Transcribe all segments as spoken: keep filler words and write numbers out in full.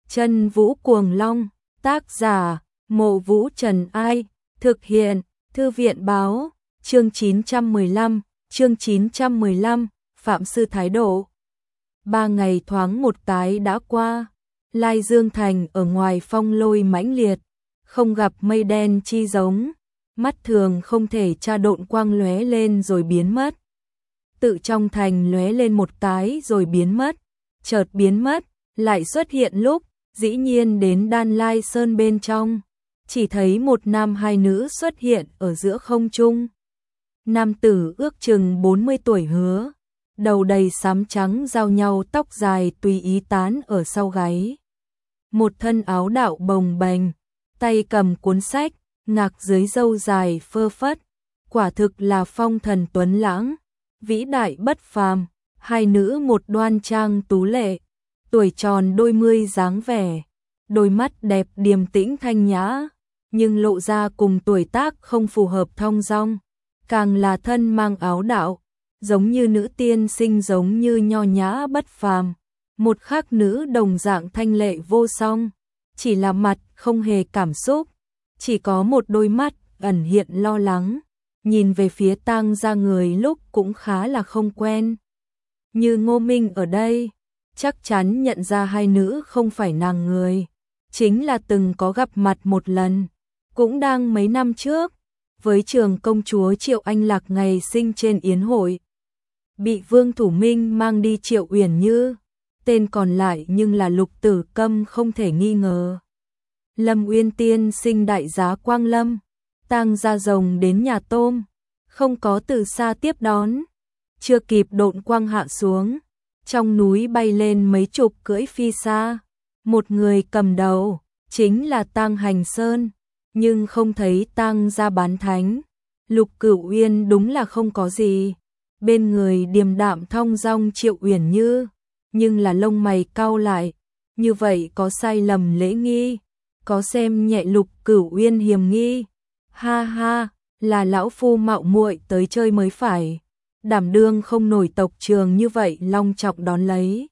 Chân Vũ Cuồng Long, tác giả, Mộ Vũ Trần Ai, thực hiện, Thư viện Báo, chương chín trăm mười lăm, chương chín trăm mười lăm, Phạm Sư Thái Độ. Ba ngày thoáng một cái đã qua, Lai Dương Thành ở ngoài phong lôi mãnh liệt, không gặp mây đen chi giống, mắt thường không thể tra độn quang lóe lên rồi biến mất. Tự trong thành lóe lên một cái rồi biến mất, chợt biến mất, lại xuất hiện lúc, dĩ nhiên đến Đan Lai Sơn bên trong, chỉ thấy một nam hai nữ xuất hiện ở giữa không trung. Nam tử ước chừng bốn mươi tuổi hứa, đầu đầy xám trắng giao nhau tóc dài tùy ý tán ở sau gáy. Một thân áo đạo bồng bềnh, tay cầm cuốn sách, ngạc dưới râu dài phơ phất, quả thực là phong thần tuấn lãng, vĩ đại bất phàm. Hai nữ một đoan trang tú lệ, tuổi tròn đôi mươi dáng vẻ, đôi mắt đẹp điềm tĩnh thanh nhã, nhưng lộ ra cùng tuổi tác không phù hợp thong dong, càng là thân mang áo đạo, giống như nữ tiên sinh giống như nho nhã bất phàm. Một khác nữ đồng dạng thanh lệ vô song, chỉ là mặt không hề cảm xúc, chỉ có một đôi mắt ẩn hiện lo lắng, nhìn về phía Tang gia người lúc cũng khá là không quen. Như Ngô Minh ở đây, chắc chắn nhận ra hai nữ không phải nàng người, chính là từng có gặp mặt một lần, cũng đang mấy năm trước, với trường công chúa Triệu Anh Lạc ngày sinh trên yến hội. Bị Vương Thủ Minh mang đi Triệu Uyển Như, tên còn lại nhưng là Lục Tử Câm không thể nghi ngờ. Lâm Uyên tiên sinh đại giá Quang Lâm, Tang gia rồng đến nhà tôm, không có từ xa tiếp đón, chưa kịp độn quang hạ xuống, trong núi bay lên mấy chục cưỡi phi xa, một người cầm đầu, chính là Tang Hành Sơn, nhưng không thấy Tang gia bán thánh. Lục Cửu Uyên đúng là không có gì, bên người điềm đạm thong dong Triệu Uyển Như, nhưng là lông mày cau lại, như vậy có sai lầm lễ nghi, có xem nhẹ Lục Cửu Uyên hiềm nghi. Ha ha, là lão phu mạo muội tới chơi mới phải, đảm đương không nổi tộc trường như vậy long trọng đón lấy.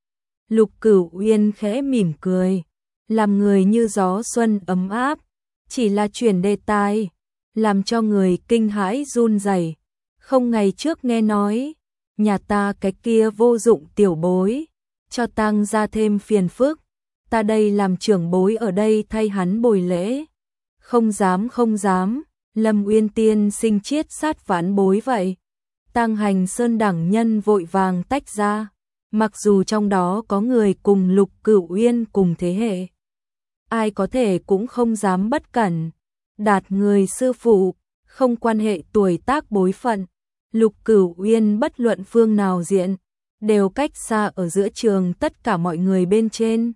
Lục Cửu Uyên khẽ mỉm cười, làm người như gió xuân ấm áp, chỉ là chuyển đề tài, làm cho người kinh hãi run rẩy. Không ngày trước nghe nói, nhà ta cái kia vô dụng tiểu bối, cho Tang gia thêm phiền phức, ta đây làm trưởng bối ở đây thay hắn bồi lễ. Không dám không dám, Lâm Uyên tiên sinh chiết sát vãn bối vậy. Tang Hành Sơn đẳng nhân vội vàng tách ra, mặc dù trong đó có người cùng Lục Cửu Uyên cùng thế hệ, ai có thể cũng không dám bất cẩn, đạt người sư phụ, không quan hệ tuổi tác bối phận. Lục Cửu Uyên bất luận phương nào diện, đều cách xa ở giữa trường tất cả mọi người bên trên.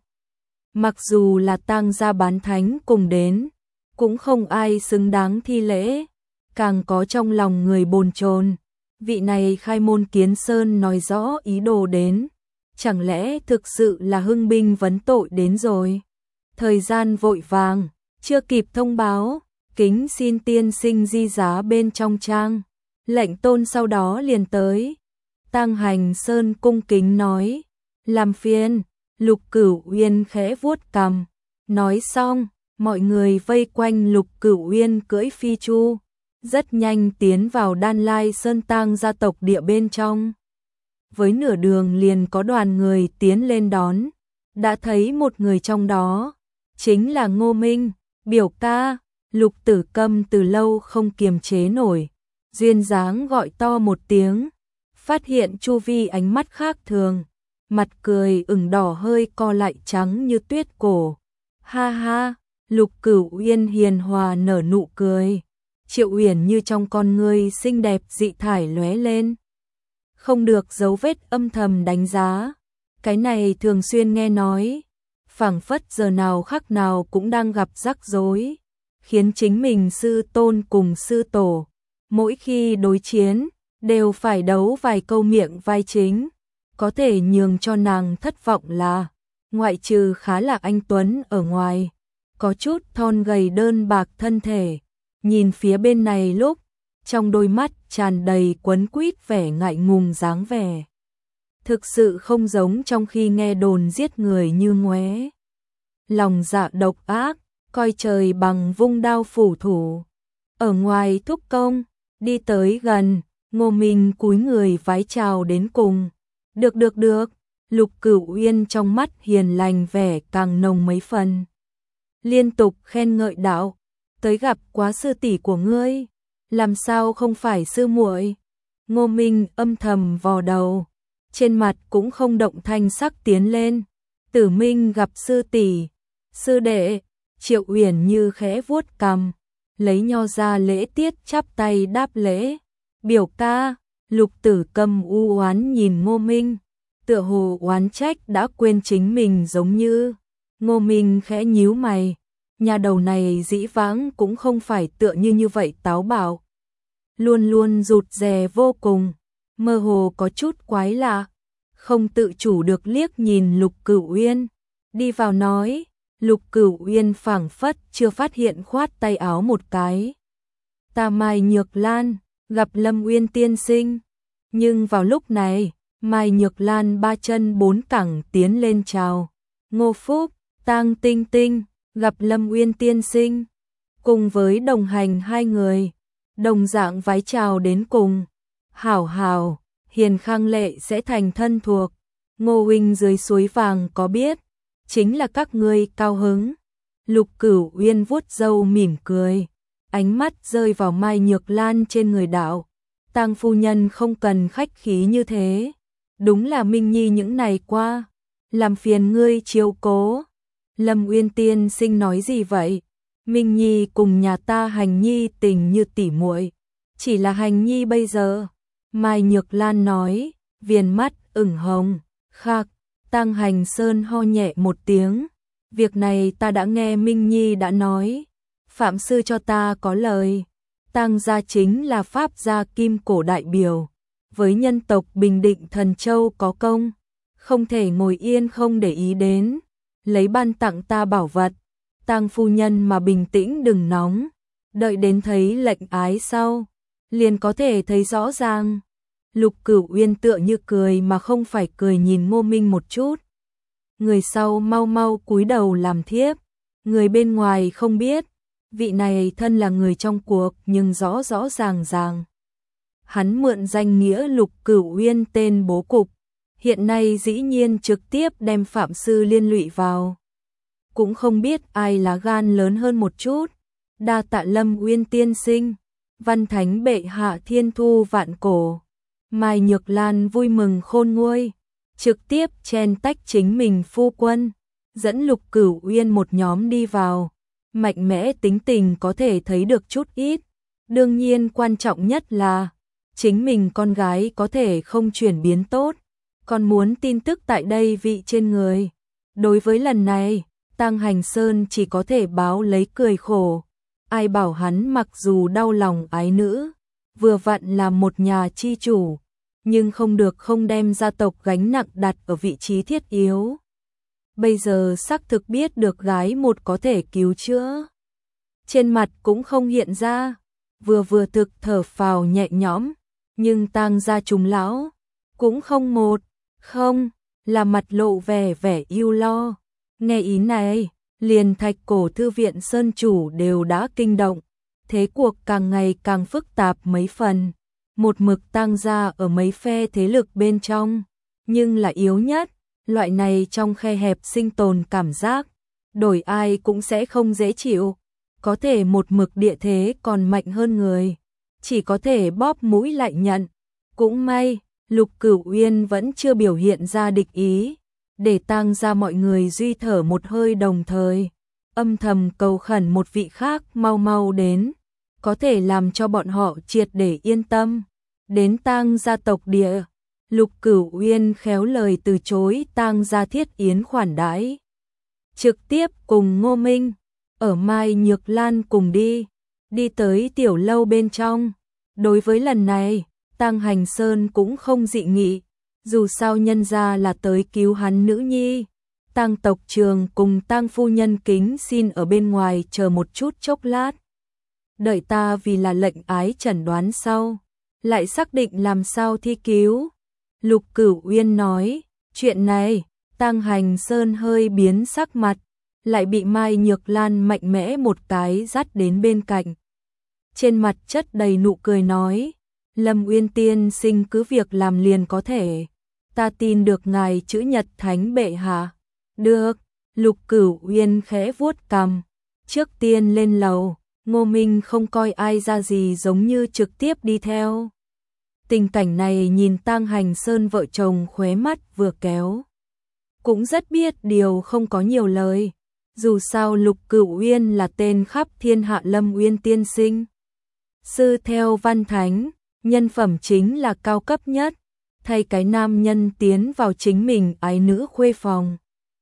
Mặc dù là Tang gia bán thánh cùng đến, cũng không ai xứng đáng thi lễ, càng có trong lòng người bồn chồn. Vị này khai môn kiến sơn nói rõ ý đồ đến, chẳng lẽ thực sự là hưng binh vấn tội đến rồi. Thời gian vội vàng, chưa kịp thông báo, kính xin tiên sinh di giá bên trong trang. Lệnh tôn sau đó liền tới. Tang Hành Sơn cung kính nói, làm phiền. Lục Cửu Uyên khẽ vuốt cằm, nói xong, mọi người vây quanh Lục Cửu Uyên cưỡi phi chu, rất nhanh tiến vào Đan Lai Sơn Tang gia tộc địa bên trong. Với nửa đường liền có đoàn người tiến lên đón, đã thấy một người trong đó, chính là Ngô Minh, biểu ca. Lục Tử Câm từ lâu không kiềm chế nổi, duyên dáng gọi to một tiếng, phát hiện chu vi ánh mắt khác thường, mặt cười ửng đỏ hơi co lại trắng như tuyết cổ. Ha ha, Lục Cửu Uyên hiền hòa nở nụ cười, Triệu Uyển Như trong con ngươi xinh đẹp dị thải lóe lên, không được dấu vết âm thầm đánh giá, cái này thường xuyên nghe nói, phảng phất giờ nào khắc nào cũng đang gặp rắc rối, khiến chính mình sư tôn cùng sư tổ, mỗi khi đối chiến, đều phải đấu vài câu miệng vai chính. Có thể nhường cho nàng thất vọng là, ngoại trừ khá là anh tuấn ở ngoài, có chút thon gầy đơn bạc thân thể, nhìn phía bên này lúc, trong đôi mắt tràn đầy quấn quýt vẻ ngại ngùng dáng vẻ. Thực sự không giống trong khi nghe đồn giết người như ngoé. lòng dạ độc ác, coi trời bằng vung đao phủ thủ. Ở ngoài thúc công, đi tới gần, Ngô Minh cúi người vái chào đến cùng. Được được được, Lục Cửu Uyên trong mắt hiền lành vẻ càng nồng mấy phần. Liên tục khen ngợi đạo, tới gặp quá sư tỷ của ngươi, làm sao không phải sư muội. Ngô Minh âm thầm vò đầu, trên mặt cũng không động thanh sắc tiến lên. Tử Minh gặp sư tỷ, sư đệ. Triệu Uyển Như khẽ vuốt cằm, lấy nho ra lễ tiết chắp tay đáp lễ. Biểu ca. Lục Tử Câm u oán nhìn Ngô Minh, tựa hồ oán trách đã quên chính mình giống như. Ngô Minh khẽ nhíu mày, nhà đầu này dĩ vãng cũng không phải tựa như như vậy táo bạo, luôn luôn rụt rè vô cùng, mơ hồ có chút quái lạ, không tự chủ được liếc nhìn Lục Cửu Uyên, đi vào nói. Lục Cửu Uyên phảng phất chưa phát hiện khoát tay áo một cái. Ta Mai Nhược Lan, gặp Lâm Uyên tiên sinh. Nhưng vào lúc này, Mai Nhược Lan ba chân bốn cẳng tiến lên chào. Ngô Phúc, Tang Tinh Tinh, gặp Lâm Uyên tiên sinh. Cùng với đồng hành hai người, đồng dạng vái chào đến cùng. Hảo hảo, Hiền Khang Lệ sẽ thành thân thuộc. Ngô huynh dưới suối vàng có biết, chính là các ngươi cao hứng. Lục Cửu Uyên vuốt râu mỉm cười, ánh mắt rơi vào Mai Nhược Lan trên người đạo. Tang phu nhân không cần khách khí như thế, đúng là Minh Nhi những ngày qua, làm phiền ngươi chiếu cố. Lâm Uyên tiên sinh nói gì vậy? Minh Nhi cùng nhà ta Hành Nhi tình như tỉ muội, chỉ là Hành Nhi bây giờ. Mai Nhược Lan nói, viền mắt ửng hồng. Khắc. Tang Hành Sơn ho nhẹ một tiếng, việc này ta đã nghe Minh Nhi đã nói, Phạm sư cho ta có lời. Tang gia chính là Pháp gia kim cổ đại biểu, với nhân tộc Bình Định Thần Châu có công, không thể ngồi yên không để ý đến, lấy ban tặng ta bảo vật. Tang phu nhân mà bình tĩnh đừng nóng, đợi đến thấy lệnh ái sau, liền có thể thấy rõ ràng. Lục Cửu Uyên tựa như cười mà không phải cười nhìn Ngô Minh một chút. Người sau mau mau cúi đầu làm thiếp, người bên ngoài không biết, vị này thân là người trong cuộc nhưng rõ rõ ràng ràng. Hắn mượn danh nghĩa Lục Cửu Uyên tên bố cục, hiện nay dĩ nhiên trực tiếp đem Phạm sư liên lụy vào. Cũng không biết ai lá gan lớn hơn một chút, đa tạ Lâm Uyên tiên sinh, văn thánh bệ hạ thiên thu vạn cổ. Mai Nhược Lan vui mừng khôn nguôi, trực tiếp chen tách chính mình phu quân, dẫn Lục Cửu Uyên một nhóm đi vào. Mạnh mẽ tính tình có thể thấy được chút ít, đương nhiên quan trọng nhất là chính mình con gái có thể không chuyển biến tốt, còn muốn tin tức tại đây vị trên người. Đối với lần này, Tang Hành Sơn chỉ có thể báo lấy cười khổ, ai bảo hắn mặc dù đau lòng ái nữ, vừa vặn là một nhà chi chủ, nhưng không được không đem gia tộc gánh nặng đặt ở vị trí thiết yếu. Bây giờ xác thực biết được gái một có thể cứu chữa, trên mặt cũng không hiện ra, vừa vừa thực thở phào nhẹ nhõm, nhưng Tang gia trùng lão cũng không một, không, là mặt lộ vẻ vẻ ưu lo. Nghe ý này, liền Thạch Cổ thư viện sơn chủ đều đã kinh động, thế cuộc càng ngày càng phức tạp mấy phần. Một mực Tang gia ở mấy phe thế lực bên trong, nhưng là yếu nhất, loại này trong khe hẹp sinh tồn cảm giác, đổi ai cũng sẽ không dễ chịu, có thể một mực địa thế còn mạnh hơn người, chỉ có thể bóp mũi lại nhận. Cũng may, Lục Cửu Uyên vẫn chưa biểu hiện ra địch ý, để Tang gia mọi người duy thở một hơi đồng thời, âm thầm cầu khẩn một vị khác mau mau đến, có thể làm cho bọn họ triệt để yên tâm. Đến Tang gia tộc địa, Lục Cửu Uyên khéo lời từ chối Tang gia thiết yến khoản đãi, trực tiếp cùng Ngô Minh ở Mai Nhược Lan cùng đi, đi tới tiểu lâu bên trong. Đối với lần này, Tang Hành Sơn cũng không dị nghị, dù sao nhân gia là tới cứu hắn nữ nhi. Tang tộc trường cùng Tang phu nhân kính xin ở bên ngoài chờ một chút chốc lát, đợi ta vì là lệnh ái chẩn đoán sau, lại xác định làm sao thi cứu. Lục Cửu Uyên nói, chuyện này, Tang Hành Sơn hơi biến sắc mặt, lại bị Mai Nhược Lan mạnh mẽ một cái dắt đến bên cạnh. Trên mặt chất đầy nụ cười nói, Lâm Uyên tiên sinh cứ việc làm liền có thể, ta tin được ngài chữ Nhật Thánh bệ hạ. Được, Lục Cửu Uyên khẽ vuốt cằm, trước tiên lên lầu, Ngô Minh không coi ai ra gì giống như trực tiếp đi theo. Tình cảnh này nhìn Tang Hành Sơn vợ chồng khóe mắt vừa kéo. Cũng rất biết điều không có nhiều lời, dù sao Lục Cửu Uyên là tên khắp thiên hạ Lâm Uyên tiên sinh. Sư theo văn thánh, nhân phẩm chính là cao cấp nhất, thay cái nam nhân tiến vào chính mình ái nữ khuê phòng.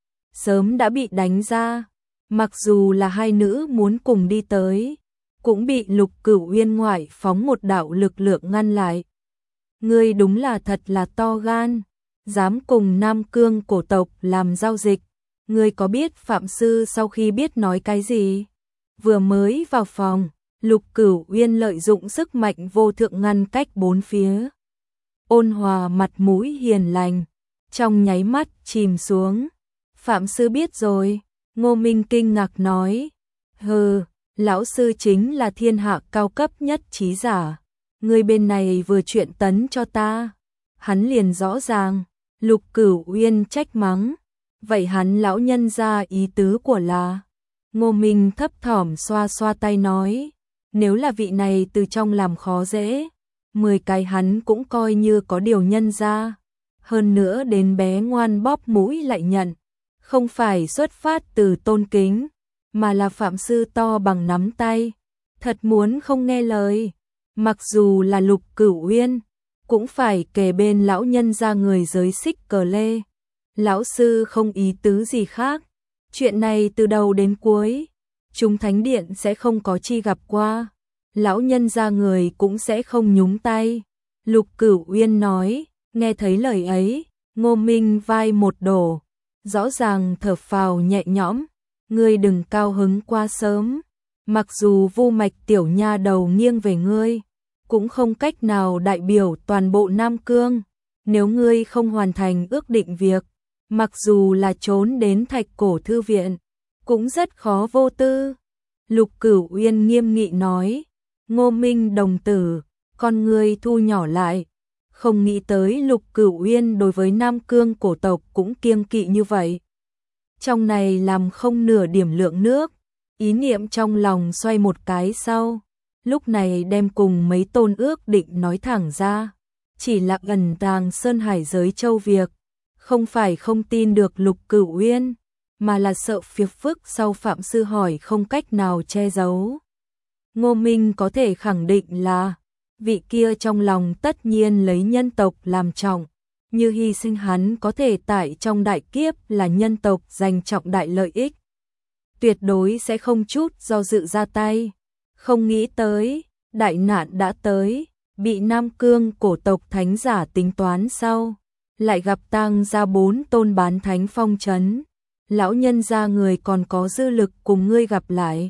Sớm đã bị đánh ra, mặc dù là hai nữ muốn cùng đi tới, cũng bị Lục Cửu Uyên ngoại phóng một đạo lực lượng ngăn lại. Ngươi đúng là thật là to gan, dám cùng Nam Cương cổ tộc làm giao dịch. Ngươi có biết Phạm Sư sau khi biết nói cái gì? Vừa mới vào phòng, Lục Cửu Uyên lợi dụng sức mạnh vô thượng ngăn cách bốn phía. Ôn hòa mặt mũi hiền lành, trong nháy mắt chìm xuống. Phạm Sư biết rồi, Ngô Minh kinh ngạc nói. Hừ, lão sư chính là thiên hạ cao cấp nhất trí giả. Người bên này vừa chuyện tấn cho ta. Hắn liền rõ ràng, Lục Cửu Uyên trách mắng. Vậy hắn lão nhân ra ý tứ của là. Ngô Minh thấp thỏm xoa xoa tay nói. Nếu là vị này từ trong làm khó dễ, mười cái hắn cũng coi như có điều nhân ra. Hơn nữa đến bé ngoan bóp mũi lại nhận. Không phải xuất phát từ tôn kính, mà là Phạm Sư to bằng nắm tay. Thật muốn không nghe lời, mặc dù là Lục Cửu Uyên, cũng phải kề bên lão nhân ra người giới xích cờ lê. Lão sư không ý tứ gì khác, chuyện này từ đầu đến cuối, chúng thánh điện sẽ không có chi gặp qua, lão nhân ra người cũng sẽ không nhúng tay. Lục Cửu Uyên nói, nghe thấy lời ấy, Ngô Minh vai một đổ, rõ ràng thở phào nhẹ nhõm, ngươi đừng cao hứng quá sớm, mặc dù Vu Mạch tiểu nha đầu nghiêng về ngươi, cũng không cách nào đại biểu toàn bộ Nam Cương, nếu ngươi không hoàn thành ước định việc, mặc dù là trốn đến Thạch Cổ thư viện, cũng rất khó vô tư. Lục Cửu Uyên nghiêm nghị nói, Ngô Minh đồng tử, con ngươi thu nhỏ lại, không nghĩ tới Lục Cửu Uyên đối với Nam Cương cổ tộc cũng kiêng kỵ như vậy. Trong này làm không nửa điểm lượng nước, ý niệm trong lòng xoay một cái sau, lúc này đem cùng mấy tôn ước định nói thẳng ra, chỉ là ẩn tàng Sơn Hải giới châu việc, không phải không tin được Lục Cửu Uyên, mà là sợ phiền phức sau Phạm Sư hỏi không cách nào che giấu. Ngô Minh có thể khẳng định là, vị kia trong lòng tất nhiên lấy nhân tộc làm trọng, như hy sinh hắn có thể tại trong đại kiếp là nhân tộc giành trọng đại lợi ích. Tuyệt đối sẽ không chút do dự ra tay, không nghĩ tới, đại nạn đã tới, bị Nam Cương cổ tộc thánh giả tính toán sau, lại gặp tang ra bốn tôn bán thánh phong trấn, lão nhân ra người còn có dư lực cùng ngươi gặp lại.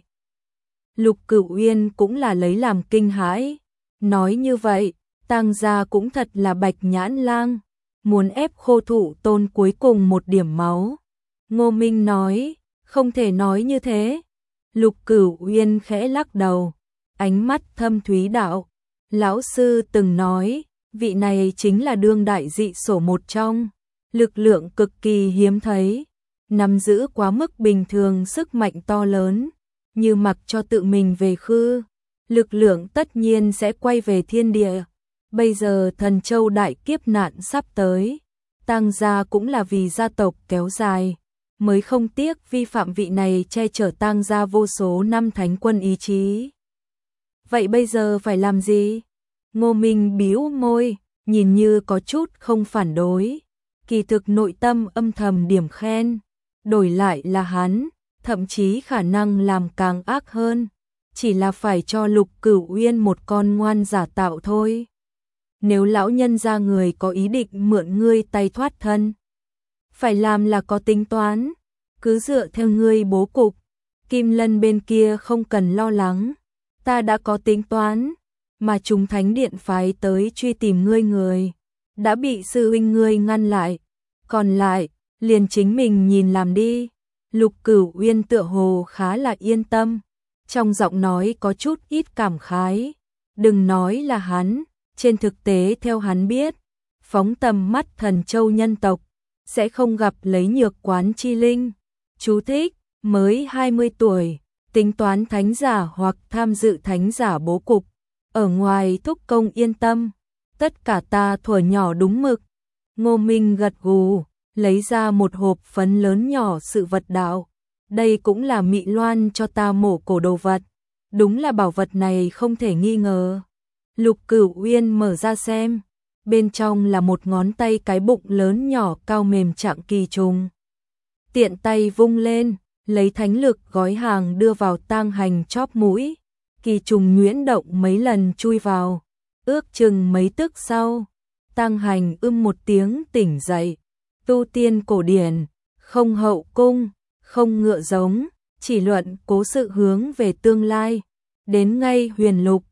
Lục Cửu Uyên cũng là lấy làm kinh hãi, nói như vậy, tang gia cũng thật là bạch nhãn lang, muốn ép khô thụ tôn cuối cùng một điểm máu. Ngô Minh nói, không thể nói như thế. Lục Cửu Uyên khẽ lắc đầu, ánh mắt thâm thúy đạo, lão sư từng nói, vị này chính là đương đại dị sổ một trong, lực lượng cực kỳ hiếm thấy, nắm giữ quá mức bình thường sức mạnh to lớn, như mặc cho tự mình về khư, lực lượng tất nhiên sẽ quay về thiên địa. Bây giờ Thần Châu đại kiếp nạn sắp tới, tang gia cũng là vì gia tộc kéo dài, mới không tiếc vi phạm vị này che chở tang gia vô số năm thánh quân ý chí. Vậy bây giờ phải làm gì? Ngô Minh bĩu môi, nhìn như có chút không phản đối, kỳ thực nội tâm âm thầm điểm khen, đổi lại là hắn, thậm chí khả năng làm càng ác hơn, chỉ là phải cho Lục Cửu Uyên một con ngoan giả tạo thôi. Nếu lão nhân ra người có ý định mượn ngươi tay thoát thân, phải làm là có tính toán, cứ dựa theo ngươi bố cục, Kim Lân bên kia không cần lo lắng, ta đã có tính toán, mà chúng thánh điện phái tới truy tìm ngươi người, đã bị sư huynh ngươi ngăn lại, còn lại, liền chính mình nhìn làm đi. Lục Cửu Uyên tựa hồ khá là yên tâm, trong giọng nói có chút ít cảm khái. Đừng nói là hắn, trên thực tế theo hắn biết, phóng tầm mắt Thần Châu nhân tộc, sẽ không gặp lấy Nhược Quán chi linh. Chú thích, mới hai mươi tuổi, tính toán thánh giả hoặc tham dự thánh giả bố cục. Ở ngoài thúc công yên tâm, tất cả ta thuở nhỏ đúng mực. Ngô Minh gật gù, lấy ra một hộp phấn lớn nhỏ sự vật đạo. Đây cũng là Mị Loan cho ta mổ cổ đồ vật. Đúng là bảo vật này không thể nghi ngờ. Lục Cửu Uyên mở ra xem, bên trong là một ngón tay cái bụng lớn nhỏ cao mềm trạng kỳ trùng. Tiện tay vung lên, lấy thánh lực gói hàng đưa vào tang hành chóp mũi. Kỳ trùng nhuyễn động mấy lần chui vào, ước chừng mấy tức sau, tang hành ưm một tiếng tỉnh dậy. Tu tiên cổ điển, không hậu cung, không ngựa giống, chỉ luận cố sự hướng về tương lai. Đến ngay huyền lục,